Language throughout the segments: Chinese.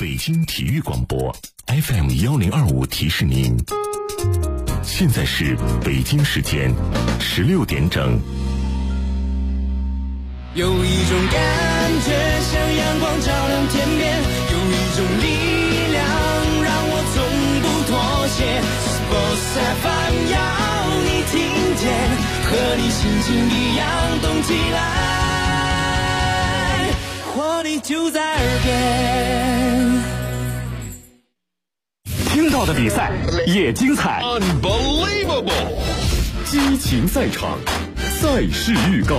北京体育广播 FM1025提示您，现在是北京时间16点整。 有一种感觉像阳光照亮天边，有一种力量让我从不妥协。Sports FM 要你听见，和你心情一样动起来，活力就在耳边。 听到的比赛也精彩 Unbelievable 激情赛场，赛事预告。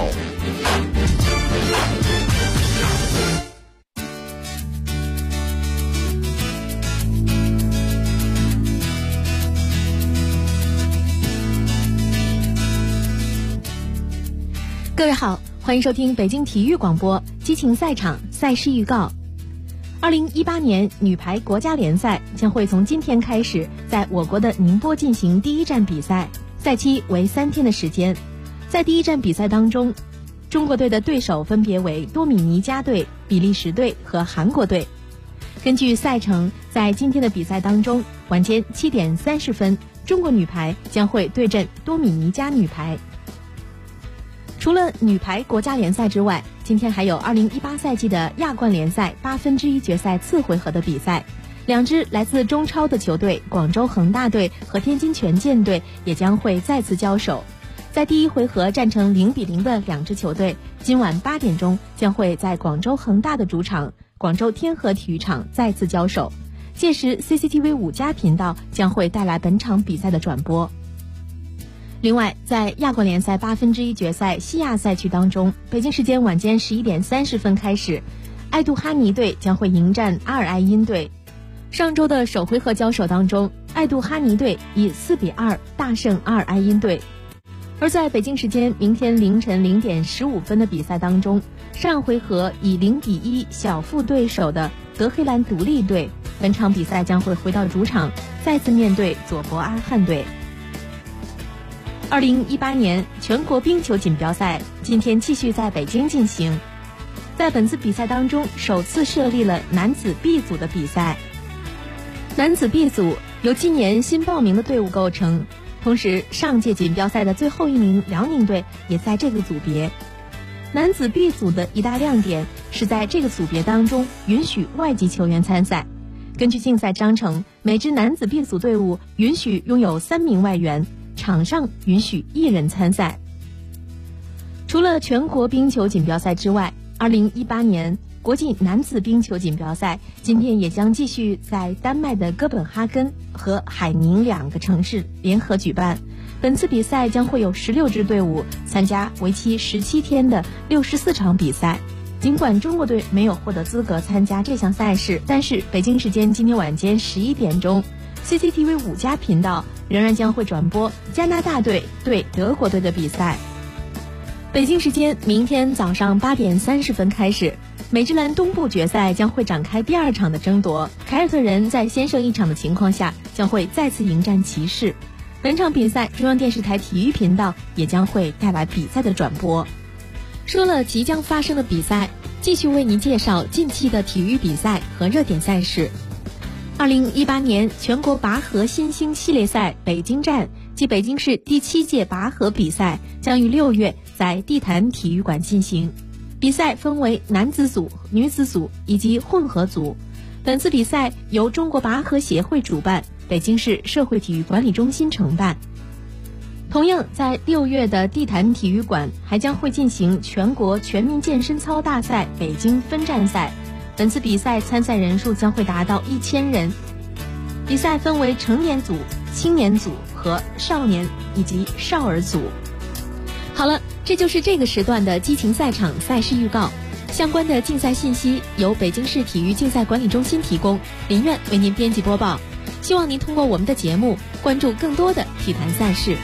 各位好，欢迎收听北京体育广播激情赛场赛事预告。2018年女排国家联赛将会从今天开始在我国的宁波进行第一站比赛，赛期为3天的时间。在第一站比赛当中，中国队的对手分别为多米尼加队、比利时队和韩国队。根据赛程，在今天的比赛当中，晚间7点30分，中国女排将会对阵多米尼加女排。除了女排国家联赛之外，今天还有2018赛季的亚冠联赛1/8决赛次回合的比赛，两支来自中超的球队广州恒大队和天津权健队也将会再次交手。在第一回合战成0-0的两支球队，今晚8点钟将会在广州恒大的主场广州天河体育场再次交手，届时 CCTV 5+频道将会带来本场比赛的转播。另外，在亚冠联赛1/8决赛西亚赛区当中，北京时间晚间11点30分开始，爱杜哈尼队将会迎战阿尔埃因队。上周的首回合交手当中，爱杜哈尼队以4-2大胜阿尔埃因队。而在北京时间明天凌晨0点15分的比赛当中，上回合以0-1小负对手的德黑兰独立队，本场比赛将会回到主场，再次面对佐伯阿汉队。2018年全国冰球锦标赛今天继续在北京进行，在本次比赛当中，首次设立了男子 B 组的比赛。男子 B 组由今年新报名的队伍构成，同时上届锦标赛的最后一名辽宁队也在这个组别。男子 B 组的一大亮点是在这个组别当中允许外籍球员参赛。根据竞赛章程，每支男子 B 组队伍允许拥有3名外援，场上允许1人参赛。除了全国冰球锦标赛之外，2018年国际男子冰球锦标赛今天也将继续在丹麦的哥本哈根和海宁2个城市联合举办。本次比赛将会有16支队伍参加为期17天的64场比赛。尽管中国队没有获得资格参加这项赛事，但是北京时间今天晚间11点钟，CCTV 5+频道仍然将会转播加拿大队对德国队的比赛。北京时间明天早上8点30分开始，美职篮东部决赛将会展开第2场的争夺，凯尔特人在先胜1场的情况下将会再次迎战骑士。本场比赛中央电视台体育频道也将会带来比赛的转播。说了即将发生的比赛，继续为您介绍近期的体育比赛和热点赛事。2018年全国拔河新星系列赛北京站及北京市第7届拔河比赛将于6月在地坛体育馆进行。比赛分为男子组、女子组以及混合组。本次比赛由中国拔河协会主办，北京市社会体育管理中心承办。同样在6月的地坛体育馆还将会进行全国全民健身操大赛北京分站赛，本次比赛参赛人数将会达到1000人。比赛分为成年组、青年组和少年以及少儿组。好了，这就是这个时段的激情赛场赛事预告。相关的竞赛信息由北京市体育竞赛管理中心提供，林苑为您编辑播报。希望您通过我们的节目关注更多的体坛赛事。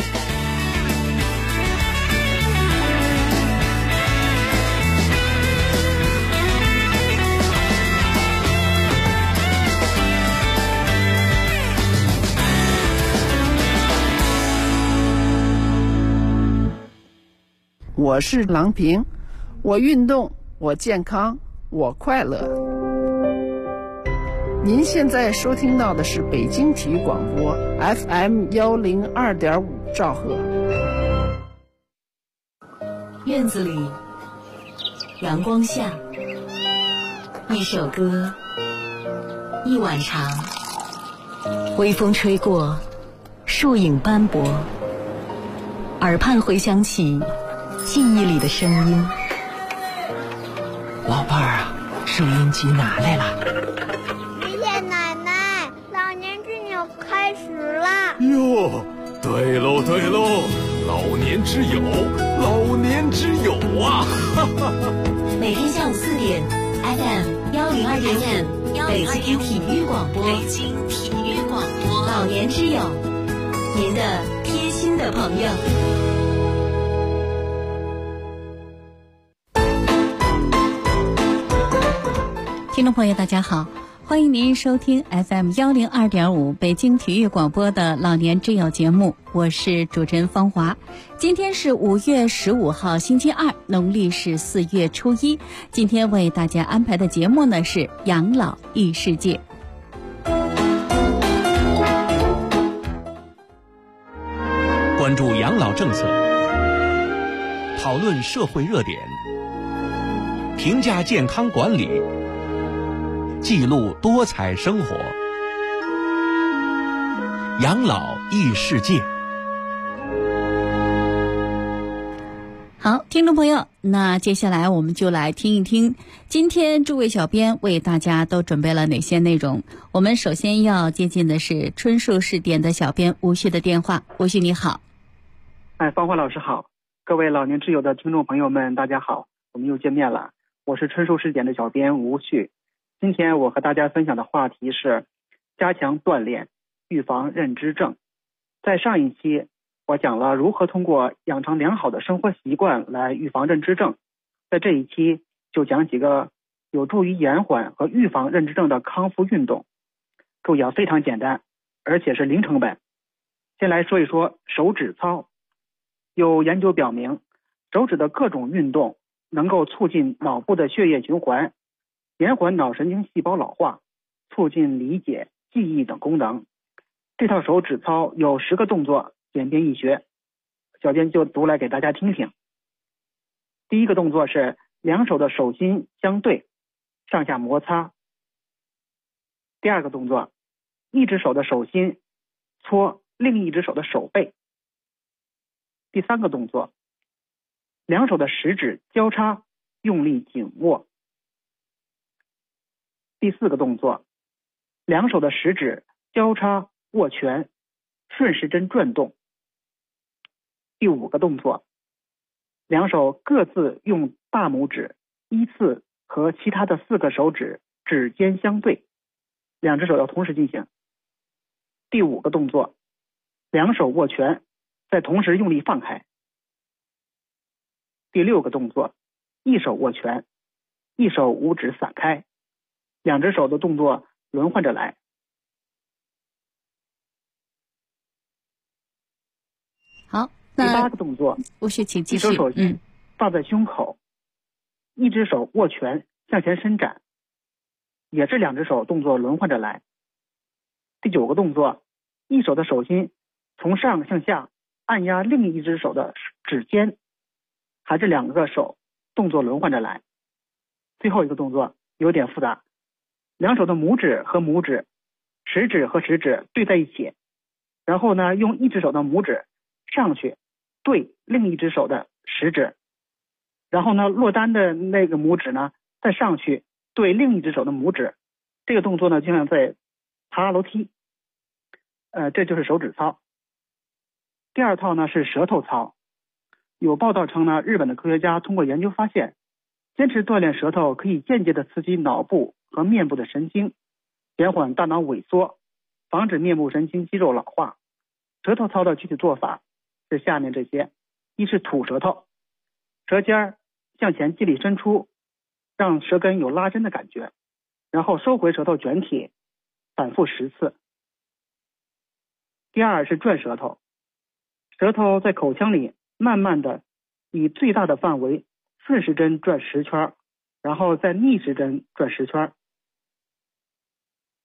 我是郎平，我运动，我健康，我快乐。 您现在收听到的是北京体育广播 FM 102.5兆赫。 院子里，阳光下，一首歌，一碗茶，微风吹过，树影斑驳，耳畔回响起记忆里的声音。 老伴儿啊，收音机拿来了。 爷爷奶奶，老年之友开始啦！ 哟，对喽对喽，老年之友，老年之友啊！哈哈哈。 每天下午4点 ，FM 102.5，北京体育广播，北京体育广播，老年之友，您的贴心的朋友。听众朋友大家好，欢迎您收听 FM 102.5北京体育广播的老年之友节目，我是主持人方华。今天是5月15号星期二，农历是4月初1。今天为大家安排的节目呢是养老异世界。 关注养老政策，讨论社会热点，评价健康管理，记录多彩生活，养老异世界。 好，听众朋友，那接下来我们就来听一听今天诸位小编为大家都准备了哪些内容。我们首先要接近的是春树试点的小编吴旭的电话。吴旭你好。 方华老师好，各位老年之友的听众朋友们大家好，我们又见面了，我是春树试点的小编吴旭。今天我和大家分享的话题是加强锻炼，预防认知症。在上一期我讲了如何通过养成良好的生活习惯来预防认知症，在这一期就讲几个有助于延缓和预防认知症的康复运动。注意啊，非常简单，而且是零成本。先来说一说手指操。有研究表明，手指的各种运动能够促进脑部的血液循环，延缓脑神经细胞老化，促进理解、记忆等功能。这套手指操有10个动作，简便易学，小编就读来给大家听听。第一个动作是两手的手心相对，上下摩擦。第二个动作，一只手的手心搓另一只手的手背。第三个动作，两手的食指交叉，用力紧握。第四个动作，两手的食指交叉握拳，顺时针转动。第5个动作，两手各自用大拇指依次和其他的4个手指指尖相对，两只手要同时进行。第5个动作，两手握拳，再同时用力放开。第6个动作，一手握拳，一手五指散开，两只手的动作轮换着来。 好， 第8个动作， 吴旭请继续。 一只手心放在胸口，一只手握拳向前伸展，也是两只手动作轮换着来。第9个动作，一手的手心从上向下按压另一只手的指尖，还是2个手动作轮换着来。最后一个动作有点复杂，两手的拇指和拇指，食指和食指对在一起，然后呢用一只手的拇指上去对另一只手的食指，然后呢落单的那个拇指呢再上去对另一只手的拇指。这个动作呢就像在爬楼梯，这就是手指操。第2套呢是舌头操。有报道称呢，日本的科学家通过研究发现，坚持锻炼舌头可以间接的刺激脑部和面部的神经，减缓大脑萎缩，防止面部神经肌肉老化。舌头操的具体做法是下面这些：一是吐舌头，舌尖向前肌理伸出，让舌根有拉伸的感觉，然后收回舌头卷体，反复10次。第2是转舌头，舌头在口腔里慢慢的以最大的范围顺时针转10圈，然后再逆时针转10圈。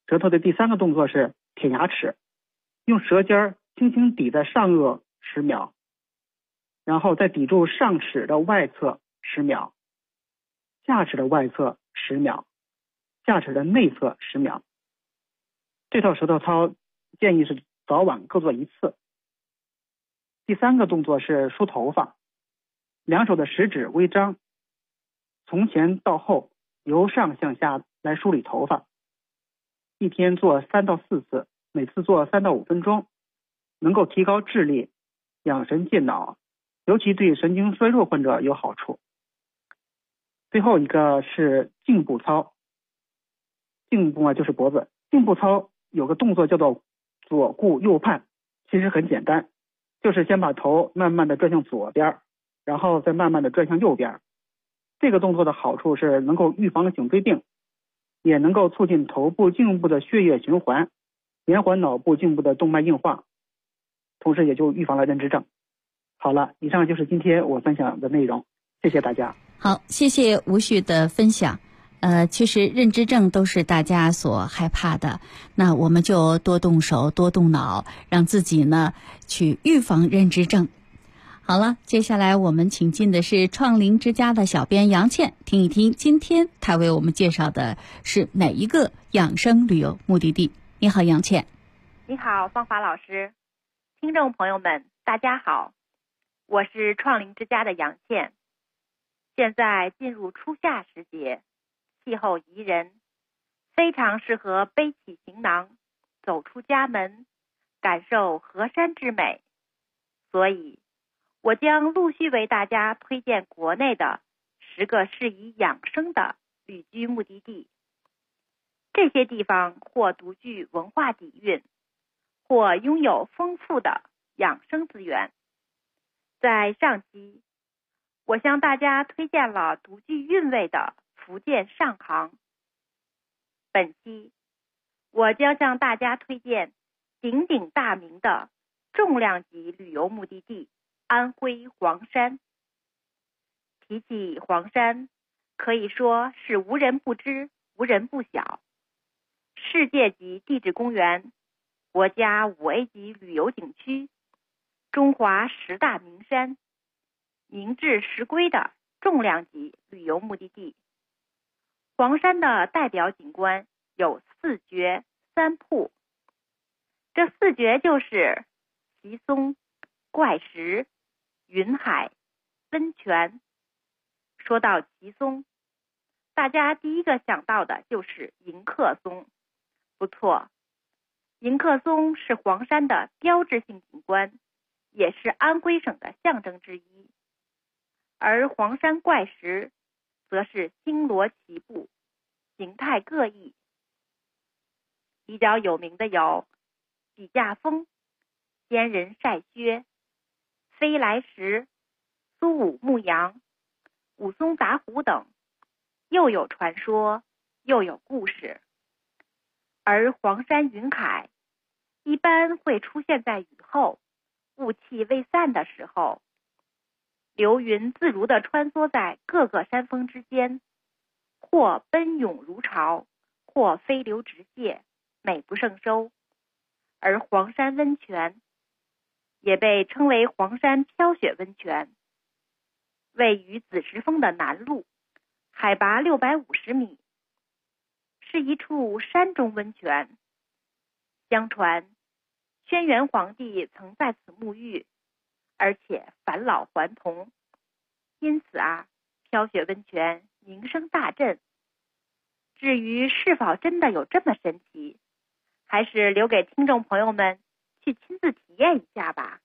舌头的第3个动作是舔牙齿，用舌尖轻轻抵在上颚10秒，然后再抵住上齿的外侧10秒，下齿的外侧10秒，下齿的内侧10秒。这套舌头操建议是早晚各做1次。第3个动作是梳头发，两手的食指微张，从前到后由上向下来梳理头发，一天做3到4次，每次做3到5分钟，能够提高智力，养神健脑，尤其对神经衰弱患者有好处。最后一个是颈部操，颈部就是脖子，颈部操有个动作叫做左顾右盼，其实很简单，就是先把头慢慢的转向左边，然后再慢慢的转向右边。这个动作的好处是能够预防颈椎病，也能够促进头部颈部的血液循环，延缓脑部颈部的动脉硬化，同时也就预防了认知症。好了，以上就是今天我分享的内容，谢谢大家。 好，谢谢吴旭的分享。其实认知症都是大家所害怕的，那我们就多动手多动脑，让自己呢去预防认知症。好了，接下来我们请进的是创灵之家的小编杨倩，听一听今天她为我们介绍的是哪一个养生旅游目的地。你好，杨倩。 你好，芳华老师。听众朋友们大家好，我是创灵之家的杨倩。现在进入初夏时节，气候宜人，非常适合背起行囊走出家门，感受河山之美。所以我将陆续为大家推荐国内的10个适宜养生的旅居目的地。这些地方或独具文化底蕴，或拥有丰富的养生资源。在上期，我向大家推荐了独具韵味的福建上杭。本期，我将向大家推荐鼎鼎大名的重量级旅游目的地安徽黄山。提起黄山，可以说是无人不知，无人不晓。世界级地质公园，国家5A 级旅游景区，中华10大名山，名至实归的重量级旅游目的地。黄山的代表景观有4绝3瀑，这4绝就是奇松、怪石、云海、温泉。说到奇松，大家第一个想到的就是迎客松。不错，迎客松是黄山的标志性景观，也是安徽省的象征之一。而黄山怪石则是星罗棋布，形态各异。比较有名的有笔架峰、仙人晒靴、飞来石、苏武牧羊、武松打虎等，又有传说，又有故事。而黄山云海一般会出现在雨后，雾气未散的时候，流云自如地穿梭在各个山峰之间，或奔涌如潮，或飞流直泻，美不胜收。而黄山温泉也被称为黄山飘雪温泉，位于紫石峰的南麓，海拔650米，是一处山中温泉。相传轩辕皇帝曾在此沐浴，而且返老还童，因此飘雪温泉名声大振。至于是否真的有这么神奇，还是留给听众朋友们去亲自体验一下吧。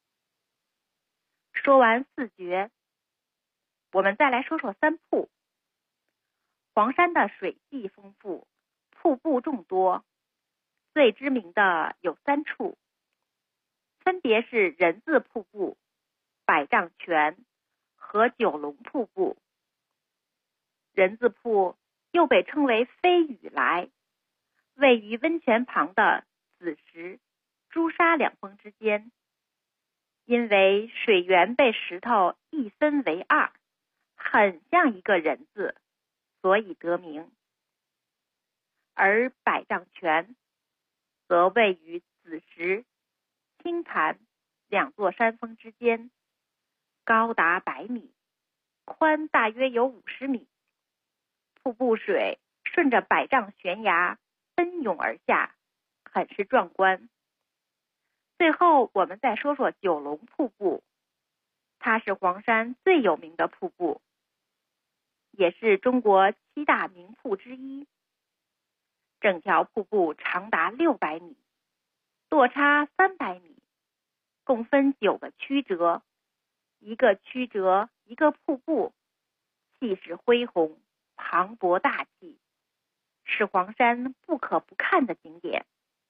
说完4绝，我们再来说说3瀑。黄山的水系丰富，瀑布众多，最知名的有3处，分别是人字瀑布、百丈泉和九龙瀑布。人字瀑又被称为飞雨来，位于温泉旁的紫石、朱砂2峰之间，因为水源被石头一分为2，很像一个人字，所以得名。 而百丈泉则位于子时、青潭两座山峰之间，高达100米，宽大约有50米。瀑布水顺着百丈悬崖奔涌而下，很是壮观。最后我们再说说九龙瀑布，它是黄山最有名的瀑布，也是中国7大名瀑之一。整条瀑布长达600米，落差300米，共分9个曲折，一个曲折一个瀑布，气势恢宏，磅礴大气，是黄山不可不看的景点。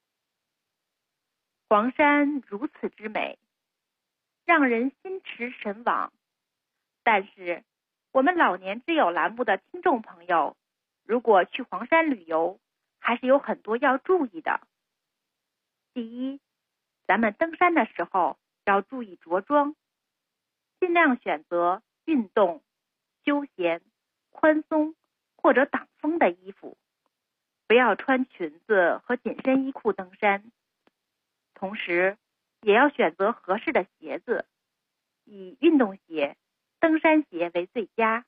黄山如此之美，让人心驰神往。但是我们老年之友栏目的听众朋友，如果去黄山旅游，还是有很多要注意的。第一，咱们登山的时候要注意着装，尽量选择运动、休闲、宽松或者挡风的衣服，不要穿裙子和紧身衣裤登山。同时也要选择合适的鞋子，以运动鞋、登山鞋为最佳。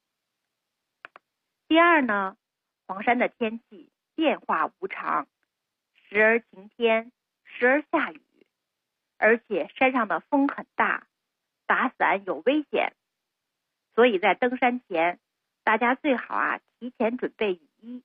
第二呢，黄山的天气变化无常，时而晴天，时而下雨，而且山上的风很大，打伞有危险，所以在登山前，大家最好提前准备雨衣。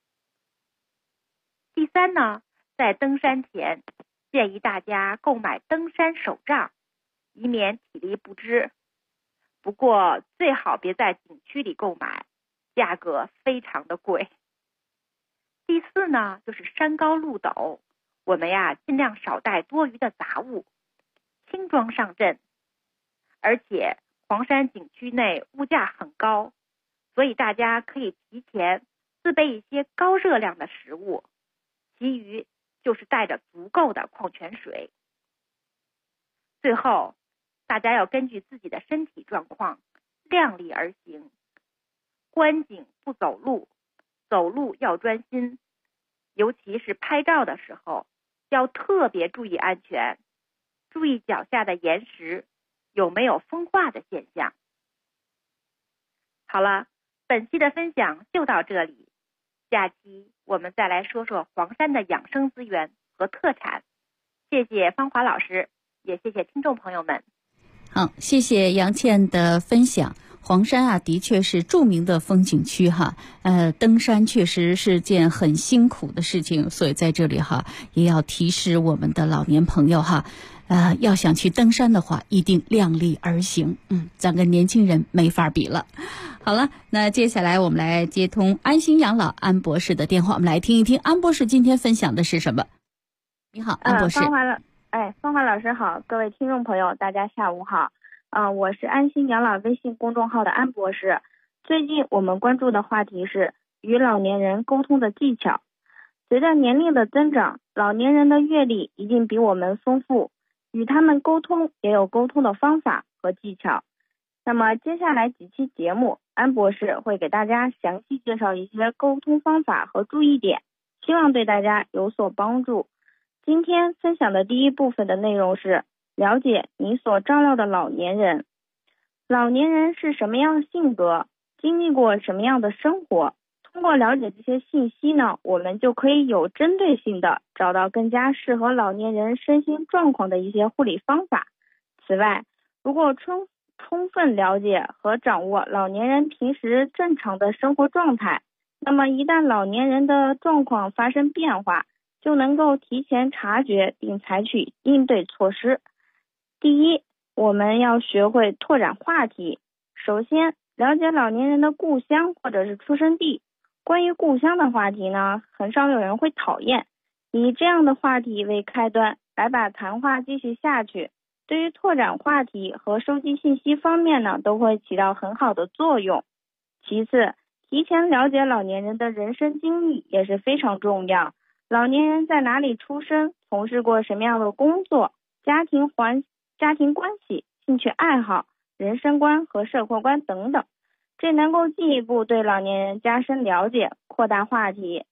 第三呢，在登山前，建议大家购买登山手杖，以免体力不支。不过最好别在景区里购买，价格非常的贵。第四呢，就是山高路陡，我们尽量少带多余的杂物，轻装上阵。而且黄山景区内物价很高，所以大家可以提前自备一些高热量的食物，其余就是带着足够的矿泉水。最后，大家要根据自己的身体状况量力而行，观景不走路，走路要专心，尤其是拍照的时候要特别注意安全，注意脚下的岩石有没有风化的现象。好了，本期的分享就到这里，下期我们再来说说黄山的养生资源和特产。谢谢芳华老师，也谢谢听众朋友们。 好，谢谢杨倩的分享。黄山的确是著名的风景区登山确实是件很辛苦的事情，所以在这里也要提示我们的老年朋友要想去登山的话，一定量力而行。咱跟年轻人没法比了。好了，那接下来我们来接通安心养老安博士的电话，我们来听一听安博士今天分享的是什么。你好，安博士。 芳华老师好，各位听众朋友，大家下午好。我是安心养老微信公众号的安博士。最近我们关注的话题是与老年人沟通的技巧。随着年龄的增长，老年人的阅历一定比我们丰富，与他们沟通也有沟通的方法和技巧。那么接下来几期节目，安博士会给大家详细介绍一些沟通方法和注意点，希望对大家有所帮助。今天分享的第一部分的内容是了解你所照料的老年人。老年人是什么样的性格，经历过什么样的生活，通过了解这些信息呢，我们就可以有针对性的找到更加适合老年人身心状况的一些护理方法。此外，如果充分了解和掌握老年人平时正常的生活状态，那么一旦老年人的状况发生变化，就能够提前察觉并采取应对措施。第一，我们要学会拓展话题。首先，了解老年人的故乡或者是出生地。关于故乡的话题呢，很少有人会讨厌。以这样的话题为开端，来把谈话继续下去，对于拓展话题和收集信息方面呢，都会起到很好的作用。其次，提前了解老年人的人生经历也是非常重要。老年人在哪里出生，从事过什么样的工作，家庭关系、兴趣爱好、人生观和社会观等等，这能够进一步对老年人加深了解，扩大话题。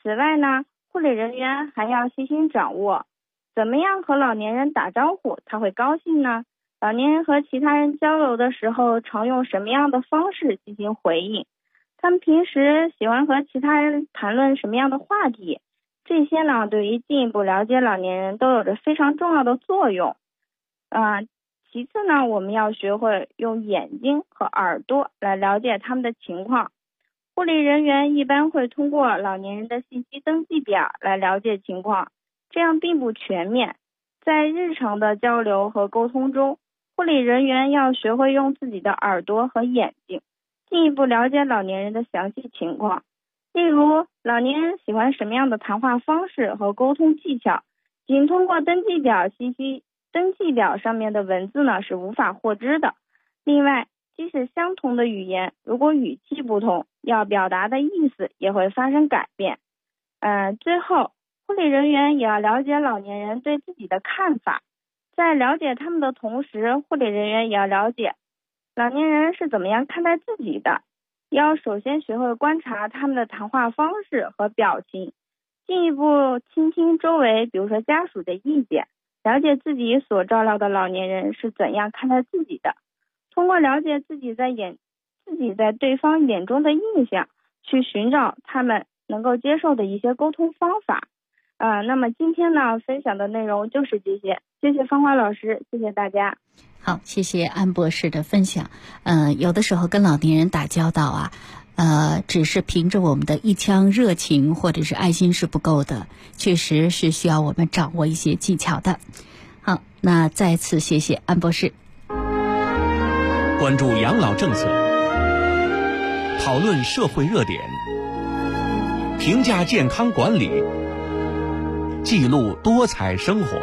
此外呢，护理人员还要细心掌握怎么样和老年人打招呼他会高兴呢？老年人和其他人交流的时候常用什么样的方式进行回应？他们平时喜欢和其他人谈论什么样的话题？这些呢，对于进一步了解老年人都有着非常重要的作用。其次呢，我们要学会用眼睛和耳朵来了解他们的情况。护理人员一般会通过老年人的信息登记表来了解情况，这样并不全面。在日常的交流和沟通中，护理人员要学会用自己的耳朵和眼睛进一步了解老年人的详细情况。例如，老年人喜欢什么样的谈话方式和沟通技巧，仅通过登记表信息登记表上面的文字呢是无法获知的。另外，即使相同的语言，如果语气不同，要表达的意思也会发生改变。最后，护理人员也要了解老年人对自己的看法，在了解他们的同时，护理人员也要了解老年人是怎么样看待自己的，要首先学会观察他们的谈话方式和表情，进一步倾听周围比如说家属的意见，了解自己所照料的老年人是怎样看待自己的，通过了解自己在对方眼中的印象，去寻找他们能够接受的一些沟通方法。那么今天呢，分享的内容就是这些，谢谢芳华老师，谢谢大家。 好，谢谢安博士的分享。有的时候跟老年人打交道啊，只是凭着我们的一腔热情或者是爱心是不够的，确实是需要我们掌握一些技巧的。好，那再次谢谢安博士。 关注养老政策，讨论社会热点，评价健康管理，记录多彩生活，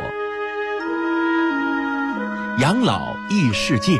养老异世界。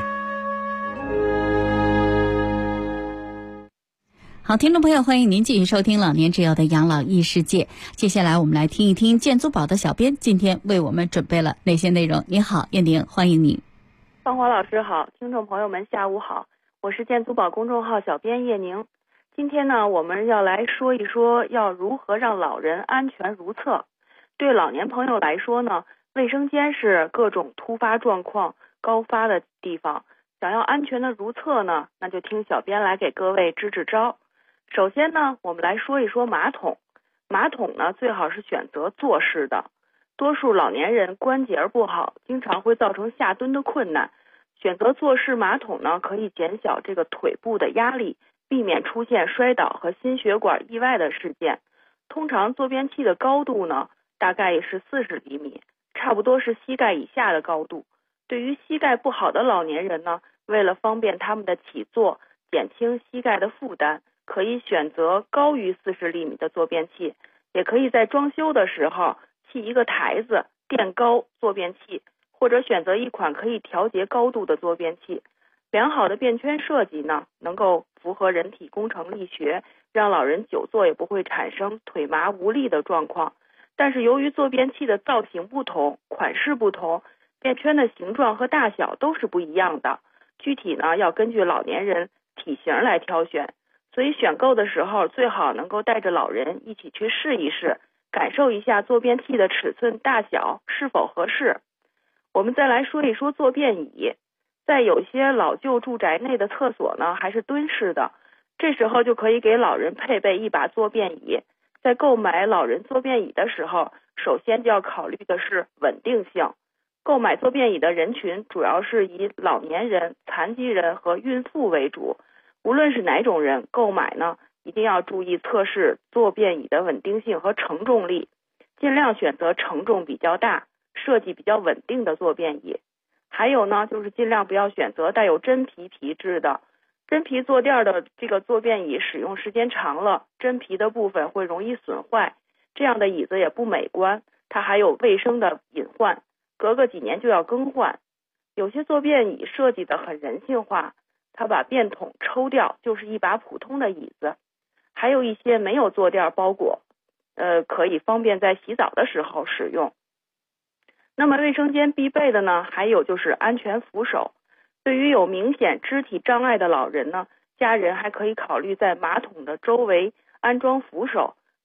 好，听众朋友，欢迎您继续收听老年之友的养老异世界。接下来我们来听一听建租宝的小编今天为我们准备了哪些内容。你好，燕玲，欢迎您。 芳华老师好，听众朋友们下午好，我是建租宝公众号小编叶宁。今天呢，我们要来说一说要如何让老人安全如厕。对老年朋友来说呢，卫生间是各种突发状况高发的地方，想要安全的如厕呢，那就听小编来给各位支支招。首先呢，我们来说一说马桶。马桶呢，最好是选择坐式的。多数老年人关节不好，经常会造成下蹲的困难。选择坐式马桶呢，可以减小这个腿部的压力，避免出现摔倒和心血管意外的事件。通常坐便器的高度呢，大概也是40厘米，差不多是膝盖以下的高度。对于膝盖不好的老年人呢，为了方便他们的起坐，减轻膝盖的负担，可以选择高于40厘米的坐便器，也可以在装修的时候砌一个台子垫高坐便器，或者选择一款可以调节高度的坐便器。良好的便圈设计呢，能够符合人体工程力学，让老人久坐也不会产生腿麻无力的状况。但是由于坐便器的造型不同，款式不同，便圈的形状和大小都是不一样的，具体呢要根据老年人体型来挑选，所以选购的时候最好能够带着老人一起去试一试，感受一下坐便器的尺寸大小是否合适。我们再来说一说坐便椅。在有些老旧住宅内的厕所呢，还是蹲式的，这时候就可以给老人配备一把坐便椅。在购买老人坐便椅的时候，首先就要考虑的是稳定性。购买坐便椅的人群主要是以老年人、残疾人和孕妇为主。无论是哪种人购买呢，一定要注意测试坐便椅的稳定性和承重力，尽量选择承重比较大、设计比较稳定的坐便椅。还有呢，就是尽量不要选择带有真皮皮质的。真皮坐垫的这个坐便椅使用时间长了，真皮的部分会容易损坏，这样的椅子也不美观，它还有卫生的隐患，隔个几年就要更换。有些坐便椅设计的很人性化，它把便桶抽掉，就是一把普通的椅子。还有一些没有坐垫包裹，可以方便在洗澡的时候使用。那么卫生间必备的呢，还有就是安全扶手。对于有明显肢体障碍的老人呢，家人还可以考虑在马桶的周围安装扶手，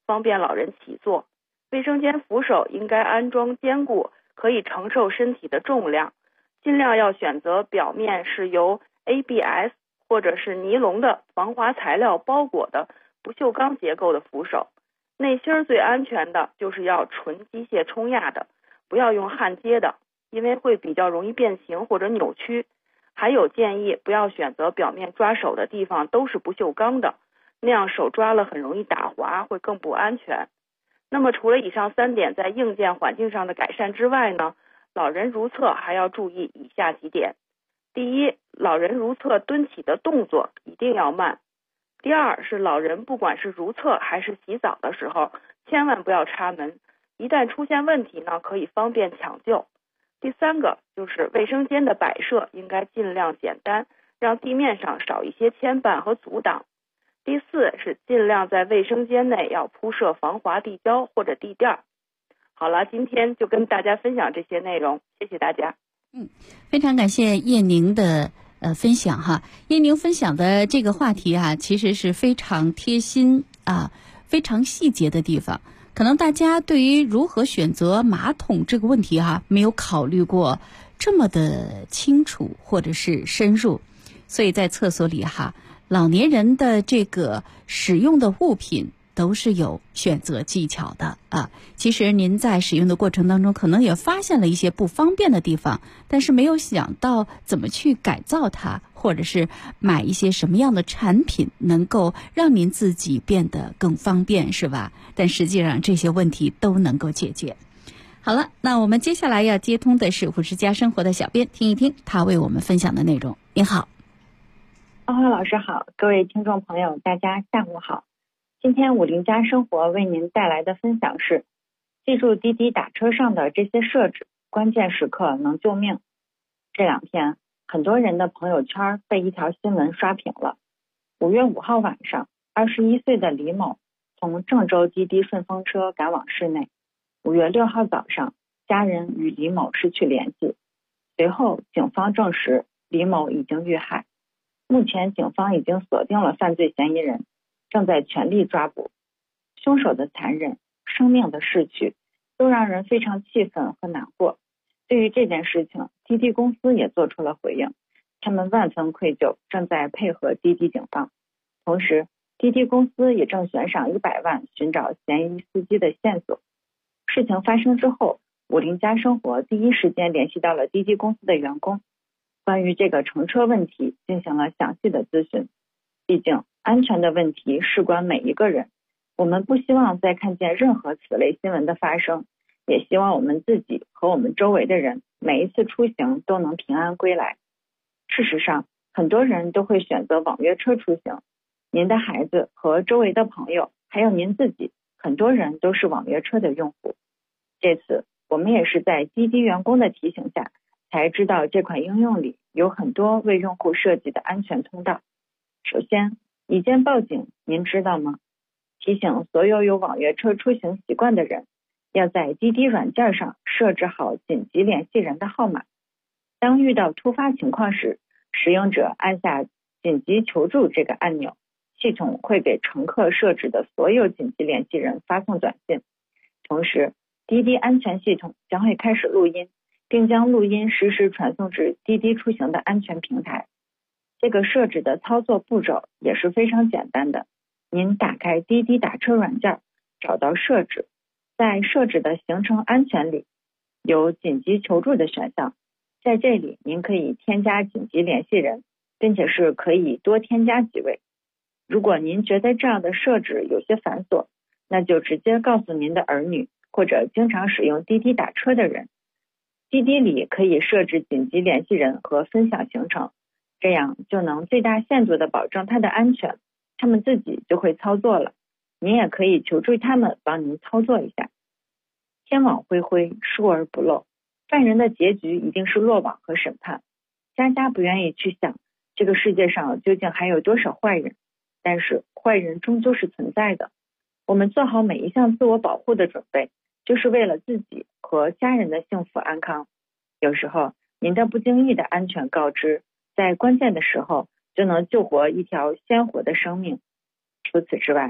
方便老人起坐。卫生间扶手应该安装坚固，可以承受身体的重量，尽量要选择表面是由 ABS 或者是尼龙的防滑材料包裹的不锈钢结构的扶手。内芯最安全的就是要纯机械冲压的，不要用焊接的，因为会比较容易变形或者扭曲。还有建议不要选择表面抓手的地方都是不锈钢的，那样手抓了很容易打滑，会更不安全。那么除了以上3点在硬件环境上的改善之外呢，老人如厕还要注意以下几点。第一，老人如厕蹲起的动作一定要慢。第二是老人不管是如厕还是洗澡的时候，千万不要插门，一旦出现问题呢，可以方便抢救。第三个就是卫生间的摆设应该尽量简单，让地面上少一些牵绊和阻挡。第四是尽量在卫生间内要铺设防滑地胶或者地垫。好了，今天就跟大家分享这些内容，谢谢大家。 非常感谢叶宁的分享哈。叶宁分享的这个话题啊，其实是非常贴心啊，非常细节的地方。可能大家对于如何选择马桶这个问题哈，没有考虑过这么的清楚或者是深入，所以在厕所里哈，老年人的这个使用的物品都是有选择技巧的啊。其实您在使用的过程当中，可能也发现了一些不方便的地方，但是没有想到怎么去改造它，或者是买一些什么样的产品能够让您自己变得更方便，是吧？但实际上这些问题都能够解决。好了，那我们接下来要接通的是50家生活的小编，听一听他为我们分享的内容。您好。 芳华老师好，各位听众朋友大家下午好。今天50家生活为您带来的分享是，记住滴滴打车上的这些设置，关键时刻能救命。这2天很多人的朋友圈被一条新闻刷屏了。5月5号晚上，21岁的李某从郑州滴滴顺风车赶往市内。5月6号早上，家人与李某失去联系。随后警方证实李某已经遇害。目前警方已经锁定了犯罪嫌疑人，正在全力抓捕。凶手的残忍，生命的逝去，都让人非常气愤和难过。对于这件事情，滴滴公司也做出了回应，他们万分愧疚，正在配合滴滴警方。同时，滴滴公司也正悬赏100万寻找嫌疑司机的线索。事情发生之后，50家生活第一时间联系到了滴滴公司的员工，关于这个乘车问题进行了详细的咨询。毕竟安全的问题事关每一个人，我们不希望再看见任何此类新闻的发生，也希望我们自己和我们周围的人每一次出行都能平安归来。事实上，很多人都会选择网约车出行，您的孩子和周围的朋友还有您自己，很多人都是网约车的用户。这次我们也是在滴滴员工的提醒下才知道这款应用里有很多为用户设计的安全通道。首先，已经报警您知道吗？提醒所有有网约车出行习惯的人，要在滴滴软件上设置好紧急联系人的号码。当遇到突发情况时，使用者按下紧急求助这个按钮，系统会给乘客设置的所有紧急联系人发送短信。同时，滴滴安全系统将会开始录音，并将录音实时传送至滴滴出行的安全平台。这个设置的操作步骤也是非常简单的。您打开滴滴打车软件，找到设置，在设置的行程安全里有紧急求助的选项，在这里您可以添加紧急联系人，并且是可以多添加几位。如果您觉得这样的设置有些繁琐，那就直接告诉您的儿女或者经常使用滴滴打车的人。滴滴里可以设置紧急联系人和分享行程，这样就能最大限度地保证他的安全，他们自己就会操作了。您也可以求助他们帮您操作一下。天网恢恢，疏而不漏，犯人的结局一定是落网和审判。家家不愿意去想这个世界上究竟还有多少坏人，但是坏人终究是存在的。我们做好每一项自我保护的准备，就是为了自己和家人的幸福安康。有时候您的不经意的安全告知，在关键的时候就能救活一条鲜活的生命。除此之外，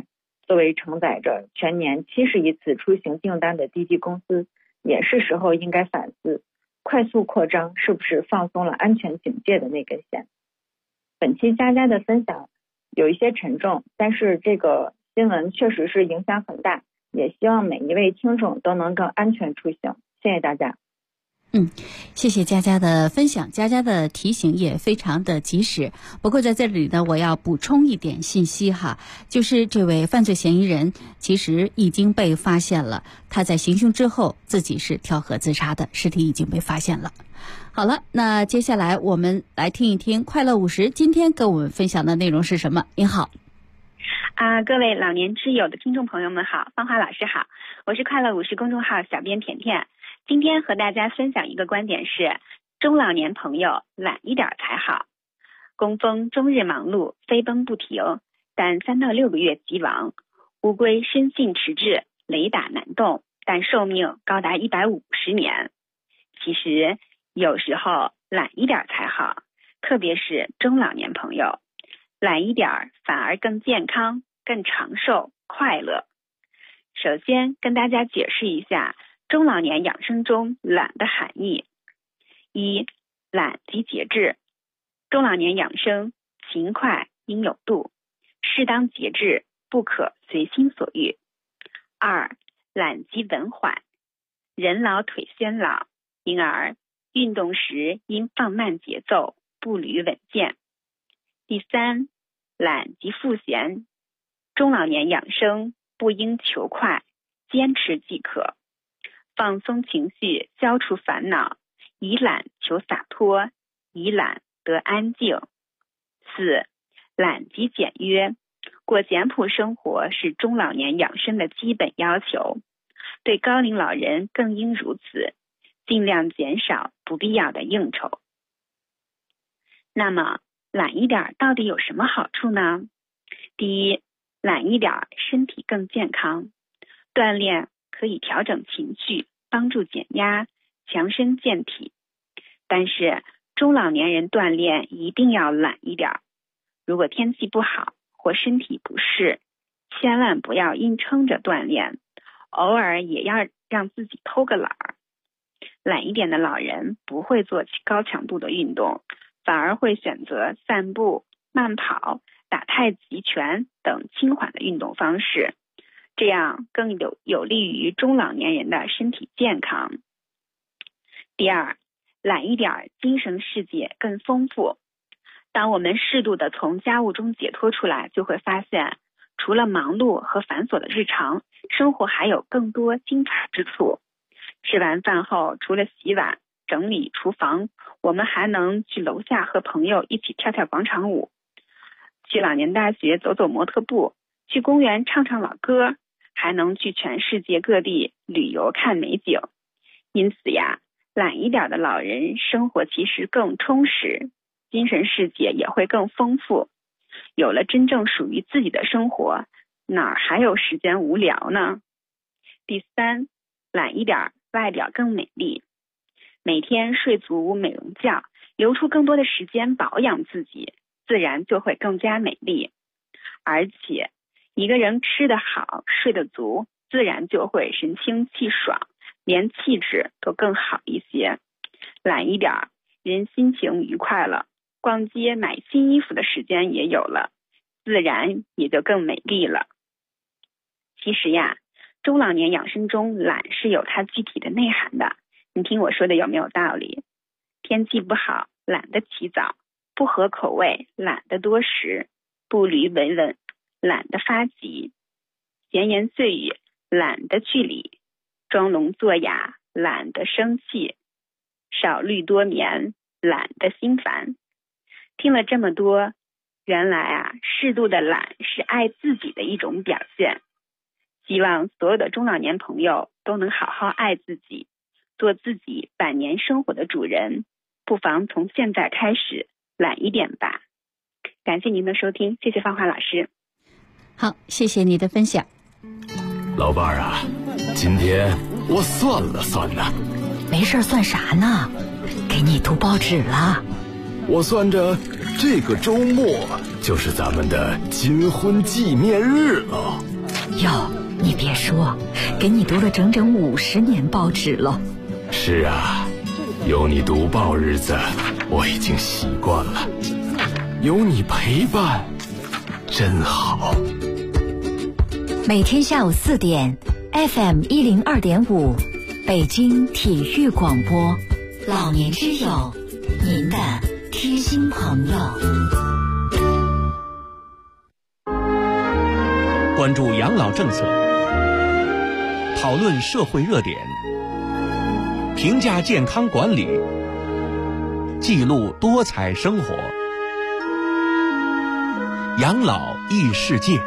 作为承载着全年70亿次出行订单的滴滴公司，也是时候应该反思，快速扩张是不是放松了安全警戒的那根弦。本期佳佳的分享有一些沉重，但是这个新闻确实是影响很大，也希望每一位听众都能更安全出行。谢谢大家。 谢谢佳佳的分享，佳佳的提醒也非常的及时。不过在这里呢，我要补充一点信息哈，就是这位犯罪嫌疑人其实已经被发现了，他在行凶之后自己是跳河自杀的，尸体已经被发现了。好了，那接下来我们来听一听快乐50今天跟我们分享的内容是什么。您好。 各位老年之友的听众朋友们好，芳华老师好，我是快乐50公众号小编甜甜。今天和大家分享一个观点是，中老年朋友懒一点才好。工蜂终日忙碌，飞奔不停，但3到6个月即亡。乌龟生性迟滞，雷打难动，但寿命高达150年。其实有时候懒一点才好，特别是中老年朋友，懒一点反而更健康、更长寿、快乐。首先跟大家解释一下中老年养生中懒的含义。一、懒即节制。中老年养生，勤快应有度，适当节制，不可随心所欲。二、懒即稳缓。人老腿先老，因而运动时应放慢节奏，步履稳健。第三，懒即赋闲。中老年养生不应求快，坚持即可。放松情绪，消除烦恼，以懒求洒脱，以懒得安静。四、懒即简约。过简朴生活是中老年养生的基本要求，对高龄老人更应如此，尽量减少不必要的应酬。那么懒一点到底有什么好处呢？第一，懒一点身体更健康。锻炼可以调整情绪，帮助减压，强身健体。但是中老年人锻炼一定要懒一点。如果天气不好或身体不适，千万不要硬撑着锻炼，偶尔也要让自己偷个懒儿。懒一点的老人不会做高强度的运动，反而会选择散步、慢跑、打太极拳等轻缓的运动方式，这样更有利于中老年人的身体健康。第二，懒一点，精神世界更丰富。当我们适度的从家务中解脱出来，就会发现除了忙碌和繁琐的日常，生活还有更多精彩之处。吃完饭后，除了洗碗、整理厨房，我们还能去楼下和朋友一起跳跳广场舞，去老年大学走走模特步，去公园唱唱老歌，还能去全世界各地旅游看美景。因此呀，懒一点的老人生活其实更充实，精神世界也会更丰富。有了真正属于自己的生活，哪还有时间无聊呢？第三，懒一点，外表更美丽。每天睡足美容觉，留出更多的时间保养自己，自然就会更加美丽。而且一个人吃得好，睡得足，自然就会神清气爽，连气质都更好一些。懒一点，人心情愉快了，逛街买新衣服的时间也有了，自然也就更美丽了。其实呀，中老年养生中懒是有它具体的内涵的，你听我说的有没有道理？天气不好，懒得起早；不合口味，懒得多食；步履稳稳，懒得发急；闲言碎语，懒得去理；装聋作哑，懒得生气；少虑多眠，懒得心烦。听了这么多，原来啊，适度的懒是爱自己的一种表现。希望所有的中老年朋友都能好好爱自己，做自己晚年生活的主人，不妨从现在开始懒一点吧。感谢您的收听，谢谢芳华老师。 好，谢谢你的分享。 老伴儿啊，今天我算了算呢。 没事算啥呢？给你读报纸了。 我算着这个周末就是咱们的金婚纪念日了。 哟，你别说，给你读了整整50年报纸了。 是啊，有你读报日子，我已经习惯了。有你陪伴，真好。 每天下午4点 ，FM 102.5，北京体育广播，老年之友，您的贴心朋友。 关注养老政策，讨论社会热点，评价健康管理，记录多彩生活，养老异世界。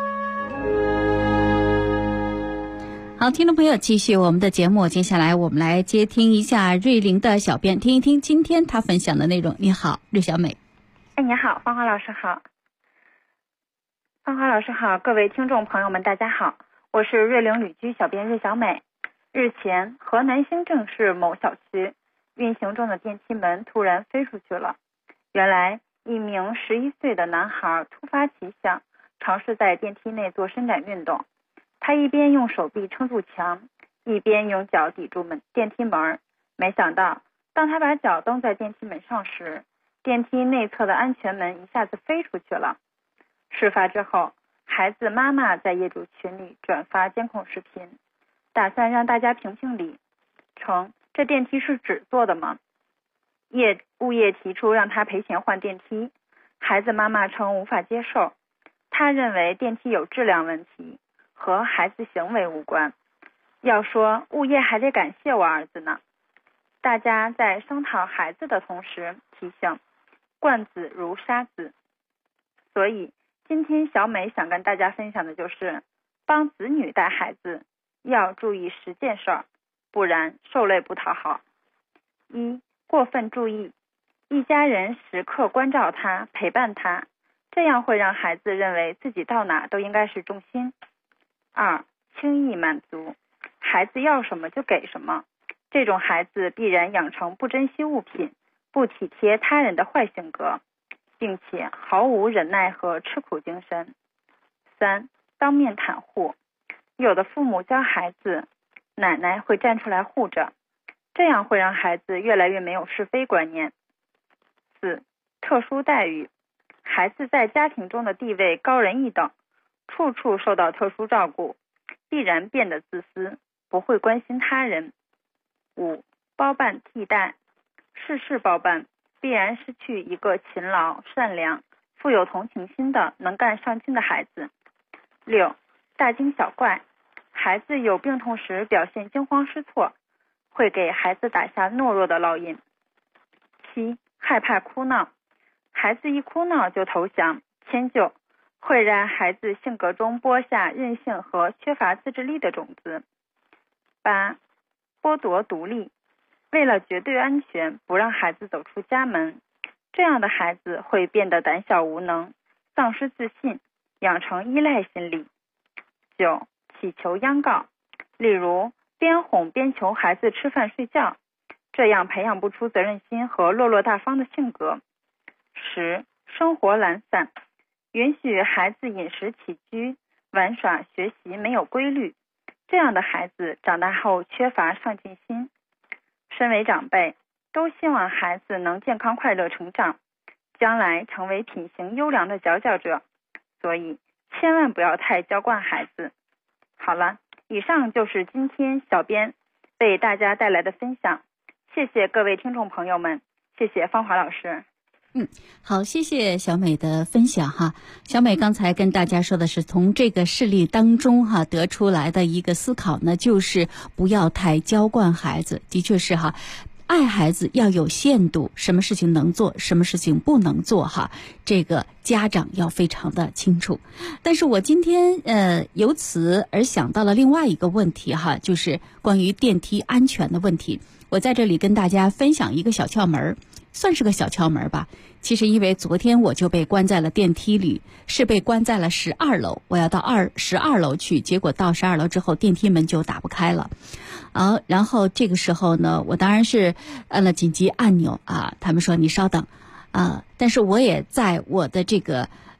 好，听众朋友，继续我们的节目，接下来我们来接听一下瑞玲的小编，听一听今天她分享的内容。你好，瑞小美。 你好，芳华老师好。芳华老师好，各位听众朋友们大家好，我是瑞玲旅居小编瑞小美。日前，河南兴正市某小区运行中的电梯门突然飞出去了。原来一名11岁的男孩突发奇想，尝试在电梯内做伸展运动。他一边用手臂撑住墙，一边用脚抵住电梯门。没想到，当他把脚蹬在电梯门上时，电梯内侧的安全门一下子飞出去了。事发之后，孩子妈妈在业主群里转发监控视频，打算让大家评评理，称这电梯是纸做的吗？物业提出让他赔钱换电梯，孩子妈妈称无法接受，他认为电梯有质量问题，和孩子行为无关。要说物业还得感谢我儿子呢。大家在声讨孩子的同时提醒，惯子如杀子。所以今天小美想跟大家分享的就是帮子女带孩子要注意10件事儿，不然受累不讨好。1. 过分注意，一家人时刻关照他，陪伴他，这样会让孩子认为自己到哪都应该是中心。2. 轻易满足，孩子要什么就给什么，这种孩子必然养成不珍惜物品、不体贴他人的坏性格，并且毫无忍耐和吃苦精神。3. 当面袒护，有的父母教孩子，奶奶会站出来护着，这样会让孩子越来越没有是非观念。4. 特殊待遇，孩子在家庭中的地位高人一等，处处受到特殊照顾，必然变得自私，不会关心他人。5. 包办替代，事事包办，必然失去一个勤劳、善良、富有同情心的能干上进的孩子。6. 大惊小怪，孩子有病痛时表现惊慌失措，会给孩子打下懦弱的烙印。7. 害怕哭闹，孩子一哭闹就投降迁就，会让孩子性格中播下任性和缺乏自制力的种子。8. 剥夺独立，为了绝对安全，不让孩子走出家门，这样的孩子会变得胆小无能，丧失自信，养成依赖心理。9. 乞求央告，例如边哄边求孩子吃饭睡觉，这样培养不出责任心和落落大方的性格。10. 生活懒散，允许孩子饮食起居、玩耍、学习没有规律，这样的孩子长大后缺乏上进心。身为长辈，都希望孩子能健康快乐成长，将来成为品行优良的佼佼者，所以千万不要太娇惯孩子。好了，以上就是今天小编为大家带来的分享，谢谢各位听众朋友们，谢谢芳华老师。 好，谢谢小美的分享哈。小美刚才跟大家说的是从这个事例当中得出来的一个思考呢，就是不要太娇惯孩子。的确是爱孩子要有限度，什么事情能做，什么事情不能做这个家长要非常的清楚。但是我今天由此而想到了另外一个问题就是关于电梯安全的问题。我在这里跟大家分享一个小窍门，算是个小窍门吧。其实因为昨天我就被关在了电梯里，是被关在了12楼，我要到12楼去，结果到12楼之后电梯门就打不开了。然后这个时候呢，我当然是按了紧急按钮他们说你稍等但是我也在我的这个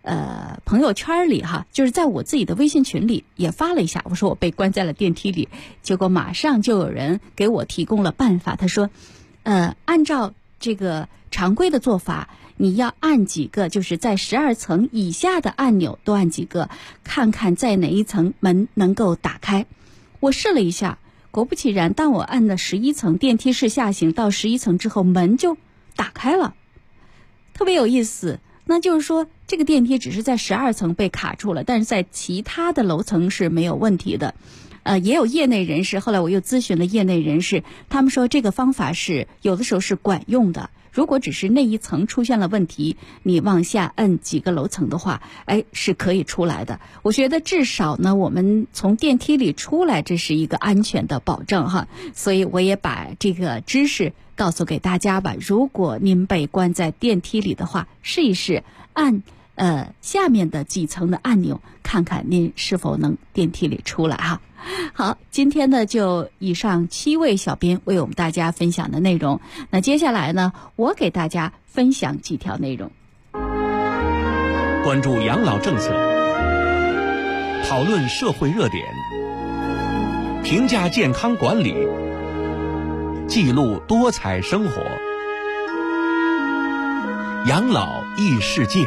朋友圈里哈，就是在我自己的微信群里也发了一下，我说我被关在了电梯里，结果马上就有人给我提供了办法。他说，按照这个常规的做法，你要按几个，就是在12层以下的按钮都按几个，看看在哪一层门能够打开。我试了一下，果不其然，当我按了11层，电梯式下行到11层之后，门就打开了，特别有意思。那就是说，这个电梯只是在12层被卡住了，但是在其他的楼层是没有问题的。也有业内人士，后来我又咨询了业内人士，他们说这个方法是有的时候是管用的。如果只是那一层出现了问题，你往下摁几个楼层的话，是可以出来的。我觉得至少呢，我们从电梯里出来，这是一个安全的保证哈。所以我也把这个知识告诉给大家吧。如果您被关在电梯里的话，试一试按下面的几层的按钮，看看您是否能电梯里出来哈。好，今天呢就以上7位小编为我们大家分享的内容。那接下来呢，我给大家分享几条内容。 关注养老政策，讨论社会热点，评价健康管理，记录多彩生活，养老异世界。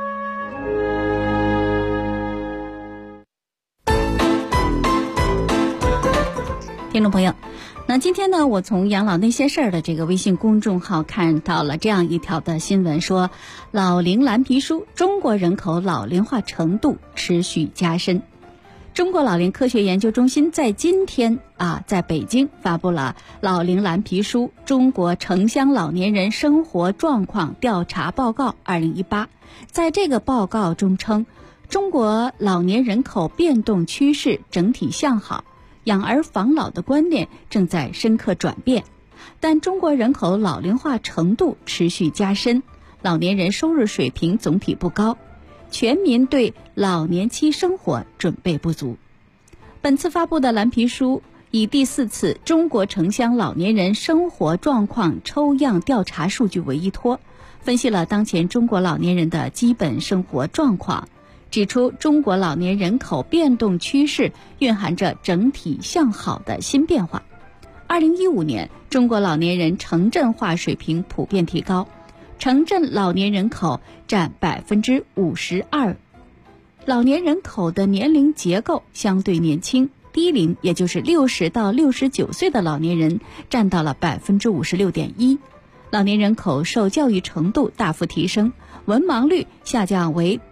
听众朋友，那今天呢，我从养老那些事儿的这个微信公众号看到了这样一条的新闻，说老龄蓝皮书，中国人口老龄化程度持续加深。中国老龄科学研究中心在今天在北京发布了老龄蓝皮书《中国城乡老年人生活状况调查报告2018》。在这个报告中称，中国老年人口变动趋势整体向好，养儿防老的观念正在深刻转变，但中国人口老龄化程度持续加深，老年人收入水平总体不高，全民对老年期生活准备不足。本次发布的蓝皮书以第4次中国城乡老年人生活状况抽样调查数据为依托，分析了当前中国老年人的基本生活状况，指出中国老年人口变动趋势蕴含着整体向好的新变化。2015年，中国老年人城镇化水平普遍提高，城镇老年人口占52%，老年人口的年龄结构相对年轻，低龄也就是60到69岁的老年人占到了56.1%，老年人口受教育程度大幅提升，文盲率下降为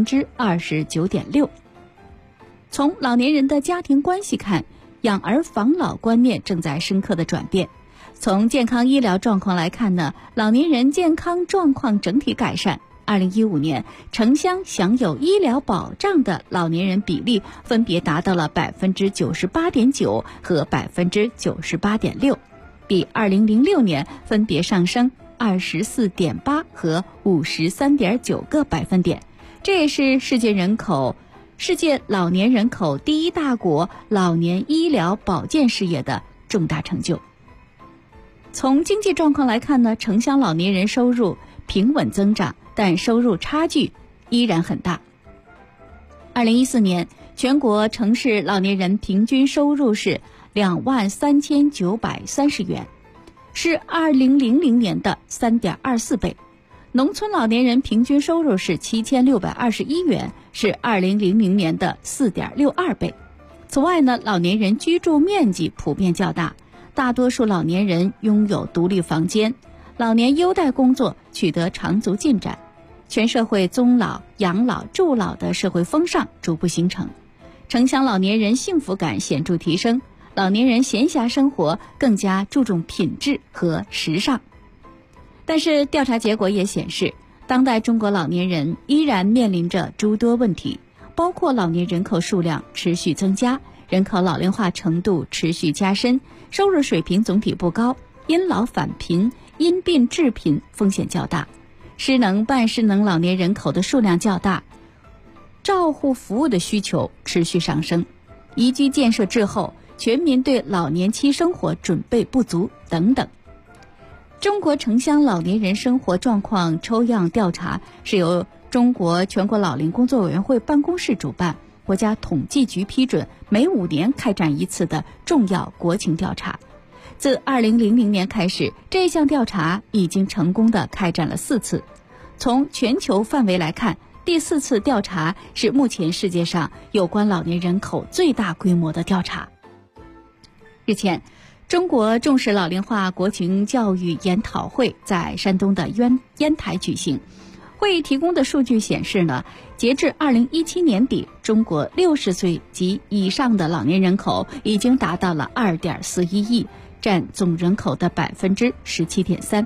29.6%。从老年人的家庭关系看，养儿防老观念正在深刻的转变。从健康医疗状况来看呢，老年人健康状况整体改善。2015年，城乡享有医疗保障的老年人比例分别达到了98.9%和98.6%，比2006年分别上升24.8%和53.9个百分点。这也是世界老年人口第一大国老年医疗保健事业的重大成就。从经济状况来看呢，城乡老年人收入平稳增长，但收入差距依然很大。2014年，全国城市老年人平均收入是23930元，是2000年的3.24倍。农村老年人平均收入是7621元，是2000年的4.62倍。此外呢，老年人居住面积普遍较大，大多数老年人拥有独立房间，老年优待工作取得长足进展，全社会尊老、养老、助老的社会风尚逐步形成，城乡老年人幸福感显著提升，老年人闲暇生活更加注重品质和时尚。但是调查结果也显示，当代中国老年人依然面临着诸多问题，包括老年人口数量持续增加，人口老龄化程度持续加深，收入水平总体不高，因老返贫、因病致贫风险较大，失能半失能老年人口的数量较大，照护服务的需求持续上升，宜居建设滞后，全民对老年期生活准备不足等等。中国城乡老年人生活状况抽样调查是由中国全国老龄工作委员会办公室主办，国家统计局批准每5年开展一次的重要国情调查。自2000年开始，这项调查已经成功地开展了4次。从全球范围来看，第4次调查是目前世界上有关老年人口最大规模的调查。日前，中国重视老龄化国情教育研讨会在山东的烟台举行。会议提供的数据显示呢，截至2017年底，中国60岁及以上的老年人口已经达到了2.41亿，占总人口的17.3%。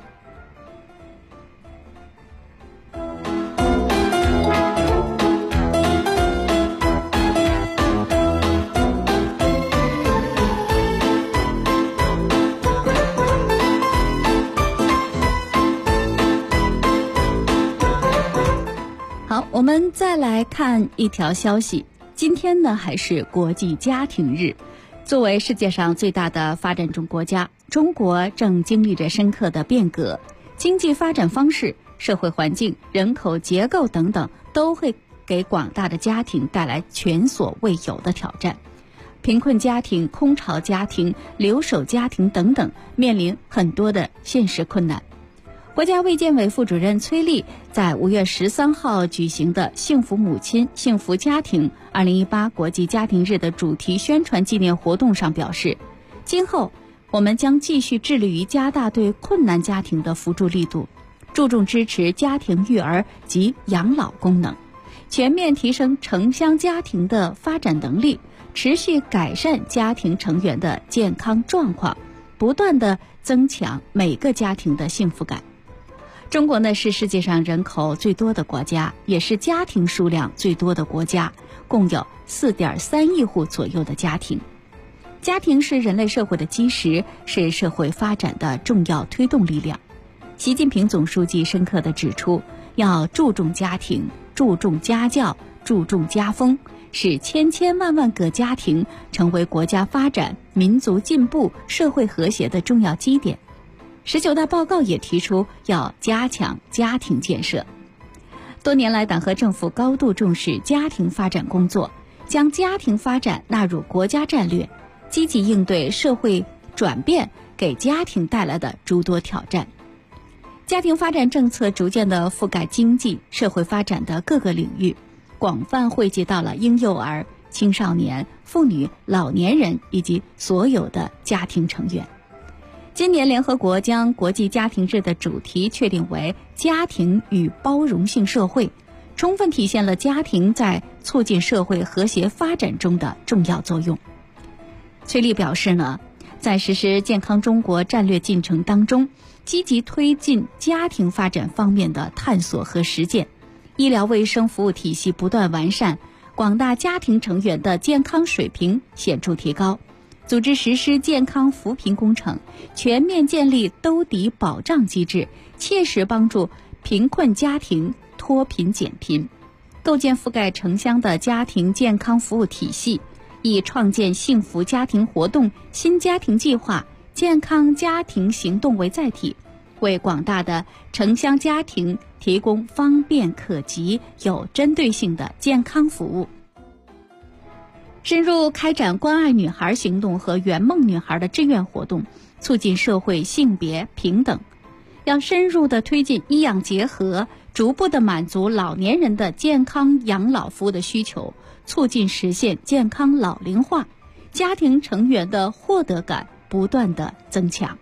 好，我们再来看一条消息。今天呢，还是国际家庭日。作为世界上最大的发展中国家，中国正经历着深刻的变革，经济发展方式、社会环境、人口结构等等，都会给广大的家庭带来前所未有的挑战。贫困家庭、空巢家庭、留守家庭等等，面临很多的现实困难。国家卫健委副主任崔丽在5月13号举行的幸福母亲、幸福家庭2018国际家庭日的主题宣传纪念活动上表示，今后我们将继续致力于加大对困难家庭的扶助力度，注重支持家庭育儿及养老功能，全面提升城乡家庭的发展能力，持续改善家庭成员的健康状况，不断地增强每个家庭的幸福感。中国呢是世界上人口最多的国家，也是家庭数量最多的国家，共有4.3亿户左右的家庭。家庭是人类社会的基石，是社会发展的重要推动力量。习近平总书记深刻地指出，要注重家庭，注重家教，注重家风，使千千万万个家庭成为国家发展、民族进步、社会和谐的重要基点。19大报告也提出要加强家庭建设。多年来，党和政府高度重视家庭发展工作，将家庭发展纳入国家战略，积极应对社会转变给家庭带来的诸多挑战。家庭发展政策逐渐地覆盖经济社会发展的各个领域，广泛惠及到了婴幼儿、青少年、妇女、老年人以及所有的家庭成员。今年联合国将国际家庭日的主题确定为家庭与包容性社会，充分体现了家庭在促进社会和谐发展中的重要作用。崔丽表示呢，在实施健康中国战略进程当中，积极推进家庭发展方面的探索和实践，医疗卫生服务体系不断完善，广大家庭成员的健康水平显著提高，组织实施健康扶贫工程，全面建立兜底保障机制，切实帮助贫困家庭脱贫减贫，构建覆盖城乡的家庭健康服务体系，以创建幸福家庭活动、新家庭计划、健康家庭行动为载体，为广大的城乡家庭提供方便可及、有针对性的健康服务。深入开展关爱女孩行动和圆梦女孩的志愿活动，促进社会性别平等。要深入地推进医养结合，逐步地满足老年人的健康养老服务的需求，促进实现健康老龄化，家庭成员的获得感不断地增强。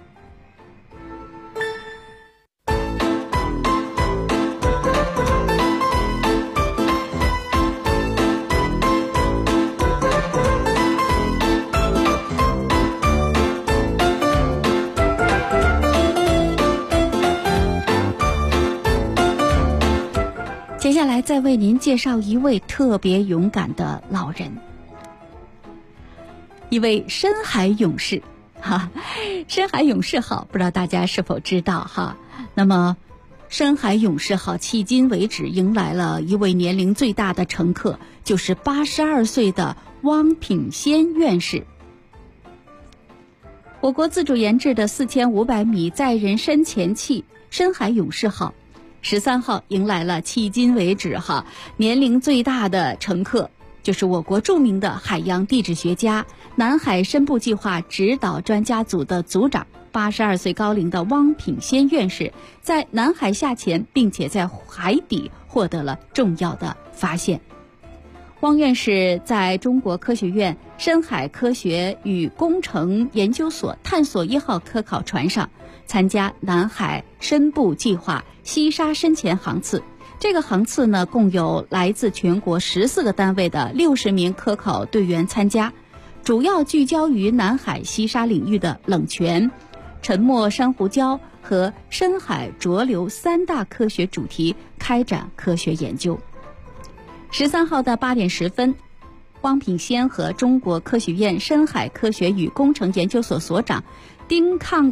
接下来再为您介绍一位特别勇敢的老人，一位深海勇士哈，深海勇士号不知道大家是否知道哈？那么深海勇士号迄今为止迎来了一位年龄最大的乘客，就是82岁的汪品先院士。我国自主研制的4500米载人深潜器深海勇士号 13号迎来了迄今为止年龄最大的乘客，就是我国著名的海洋地质学家、南海深部计划指导专家组的组长，82岁高龄的汪品先院士，在南海下潜，并且在海底获得了重要的发现。汪院士在中国科学院深海科学与工程研究所探索1号科考船上参加南海深部计划西沙深潜航次。这个航次呢，共有来自全国14个单位的60名科考队员参加，主要聚焦于南海西沙领域的冷泉、沉没珊瑚礁和深海浊流3大科学主题开展科学研究。13号的8点10分，汪品先和中国科学院深海科学与工程研究所所长丁抗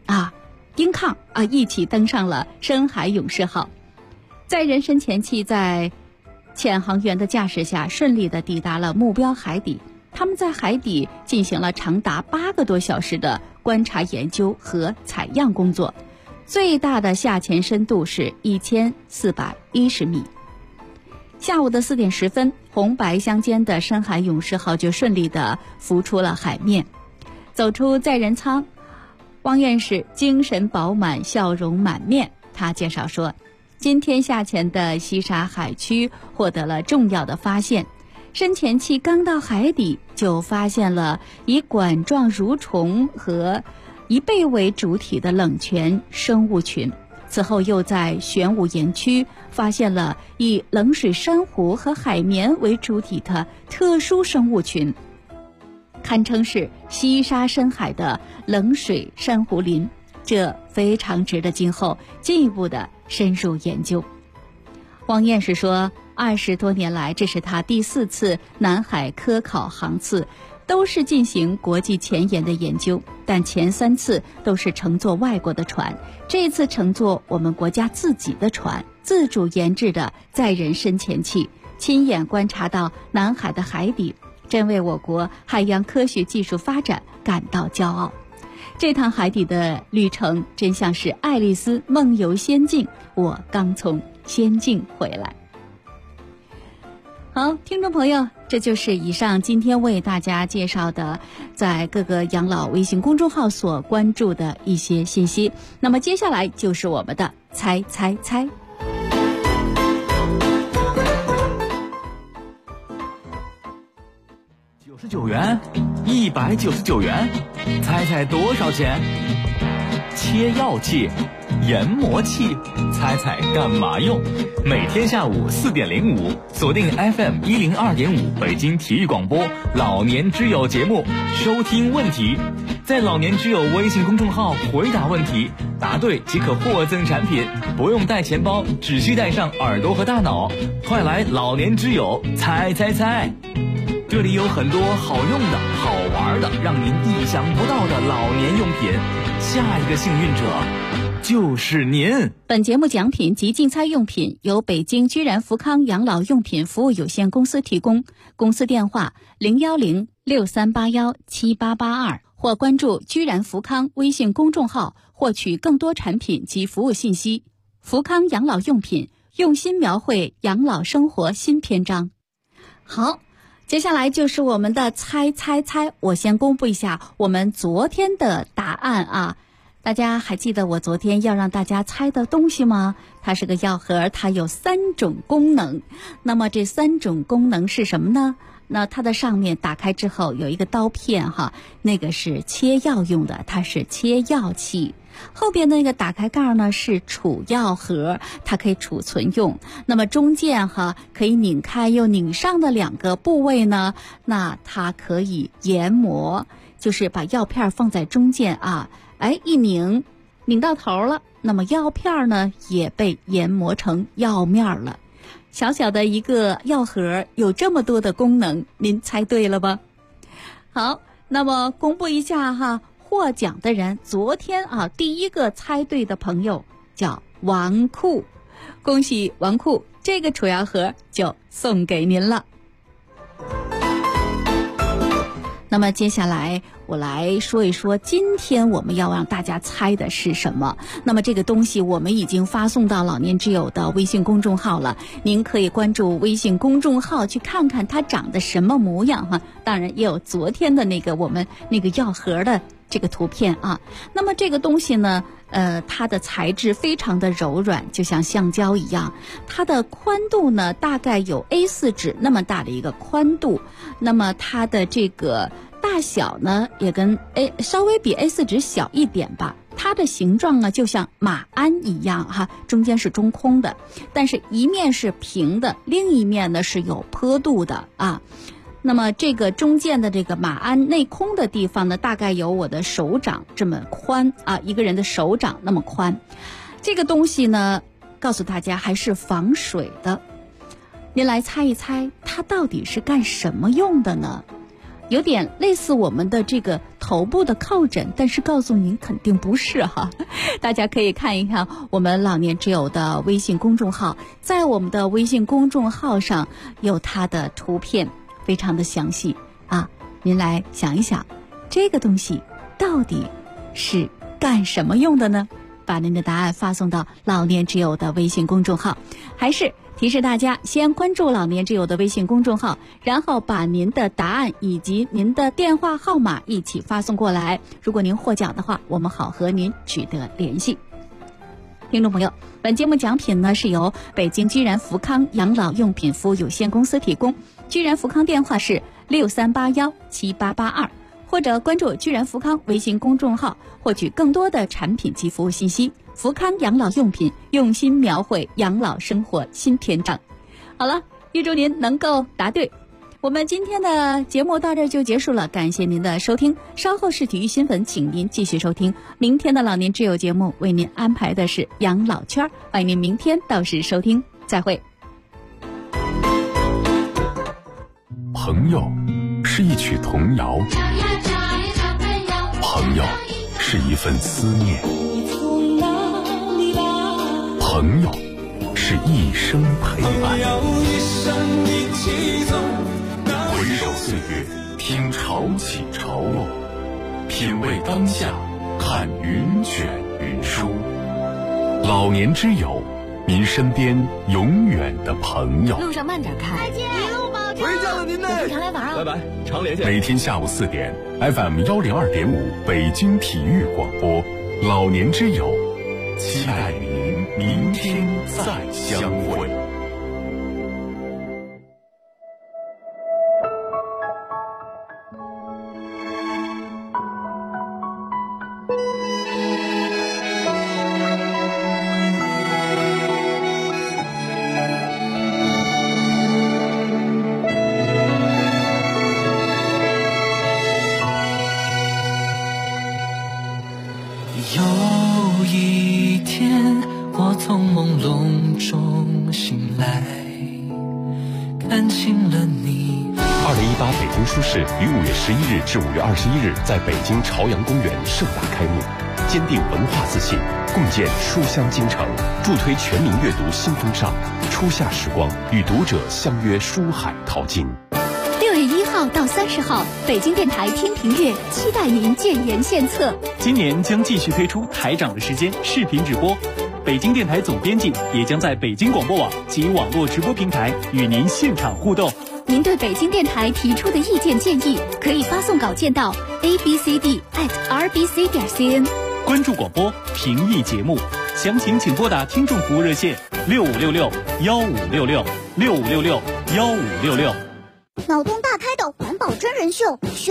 一起登上了深海勇士号。载人深潜器在潜航员的驾驶下顺利地抵达了目标海底，他们在海底进行了长达8个多小时的观察研究和采样工作，最大的下潜深度是1410米。下午的4点10分，红白相间的深海勇士号就顺利地浮出了海面。走出载人舱，汪院士精神饱满，笑容满面。他介绍说，今天下潜的西沙海区获得了重要的发现，深潜器刚到海底就发现了以管状蠕虫和以贝为主体的冷泉生物群，此后又在玄武岩区发现了以冷水珊瑚和海绵为主体的特殊生物群，堪称是西沙深海的冷水珊瑚林，这非常值得今后进一步的深入研究。汪院士说，20多年来，这是他第4次南海科考航次，都是进行国际前沿的研究，但前3次都是乘坐外国的船，这次乘坐我们国家自己的船，自主研制的载人深潜器，亲眼观察到南海的海底，真为我国海洋科学技术发展感到骄傲。这趟海底的旅程真像是爱丽丝梦游仙境，我刚从仙境回来。好，听众朋友，这就是以上今天为大家介绍的在各个养老微信公众号所关注的一些信息。那么接下来就是我们的猜猜猜。 99元，199元，猜猜多少钱？切药器、研磨器，猜猜干嘛用？每天下午4点05，锁定 FM 102.5北京体育广播老年之友节目，收听问题，在老年之友微信公众号回答问题，答对即可获赠产品，不用带钱包，只需带上耳朵和大脑。快来老年之友猜猜猜！这里有很多好用的、好玩的，让您意想不到的老年用品。下一个幸运者就是您。 本节目奖品及竞猜用品由北京居然福康养老用品服务有限公司提供，公司电话01063817882，或关注居然福康微信公众号获取更多产品及服务信息。福康养老用品，用心描绘养老生活新篇章。好，接下来就是我们的猜猜猜，我先公布一下我们昨天的答案啊。大家还记得我昨天要让大家猜的东西吗？它是个药盒，它有3种功能。那么这3种功能是什么呢？那它的上面打开之后有一个刀片那个是切药用的，它是切药器。后边那个打开盖呢是储药盒，它可以储存用。那么中间可以拧开又拧上的2个部位呢，那它可以研磨，就是把药片放在中间一拧到头了，那么药片呢也被研磨成药面了。小小的一个药盒有这么多的功能，您猜对了吧？好，那么公布一下获奖的人，昨天第一个猜对的朋友叫王库，恭喜王库，这个储药盒就送给您了。 那么接下来我来说一说今天我们要让大家猜的是什么。那么这个东西我们已经发送到老年之友的微信公众号了，您可以关注微信公众号去看看它长得什么模样哈。当然也有昨天的我们那个药盒的这个图片啊。那么这个东西呢它的材质非常的柔软，就像橡胶一样。它的宽度呢大概有 A4 纸那么大的一个宽度，那么它的这个大小呢也跟稍微比 A4 纸小一点吧。它的形状呢就像马鞍一样哈，中间是中空的，但是一面是平的，另一面呢是有坡度的啊。那么这个中间的这个马鞍内空的地方呢，大概有我的手掌这么宽啊，一个人的手掌那么宽。这个东西呢，告诉大家还是防水的。您来猜一猜，它到底是干什么用的呢？有点类似我们的这个头部的靠枕，但是告诉您肯定不是哈。大家可以看一看我们老年之友的微信公众号，在我们的微信公众号上有它的图片，非常的详细啊。您来想一想，这个东西到底是干什么用的呢？把您的答案发送到老年之友的微信公众号，还是提示大家先关注老年之友的微信公众号，然后把您的答案以及您的电话号码一起发送过来。如果您获奖的话，我们好和您取得联系。听众朋友，本节目奖品呢是由北京居然福康养老用品服务有限公司提供，居然福康电话是63817882，或者关注居然福康微信公众号，获取更多的产品及服务信息。福康养老用品，用心描绘养老生活新篇章。好了，预祝您能够答对。我们今天的节目到这就结束了，感谢您的收听。稍后是体育新闻，请您继续收听。明天的老年之友节目为您安排的是养老圈，欢迎您明天到时收听，再会。 朋友是一曲童谣，朋友是一份思念，朋友是一生陪伴。回首岁月，听潮起潮落，品味当下，看云卷云舒。老年之友，您身边永远的朋友。 路上慢点开， 再见，一路保重。 回家了，您呢？ 常来玩啊！ 拜拜，常联系。 每天下午4点 ，FM 102.5北京体育广播，老年之友，期待您明天再相会。 有一天，我从朦胧中醒来，看清了你。 2018北京书市于5月11日至5月21日在北京朝阳公园盛大开幕，坚定文化自信，共建书香京城，助推全民阅读新风尚。初夏时光，与读者相约书海淘金。 6月1号到30号，北京电台天平月期待您建言献策。 今年将继续推出台长的时间视频直播，北京电台总编辑也将在北京广播网及网络直播平台与您现场互动。 您对北京电台提出的意见建议，可以发送稿件到 abcd@rbc.cn。 关注广播，评议节目，详情请拨打听众服务热线6566-1566 6566-1566。 脑洞大开的环保真人秀。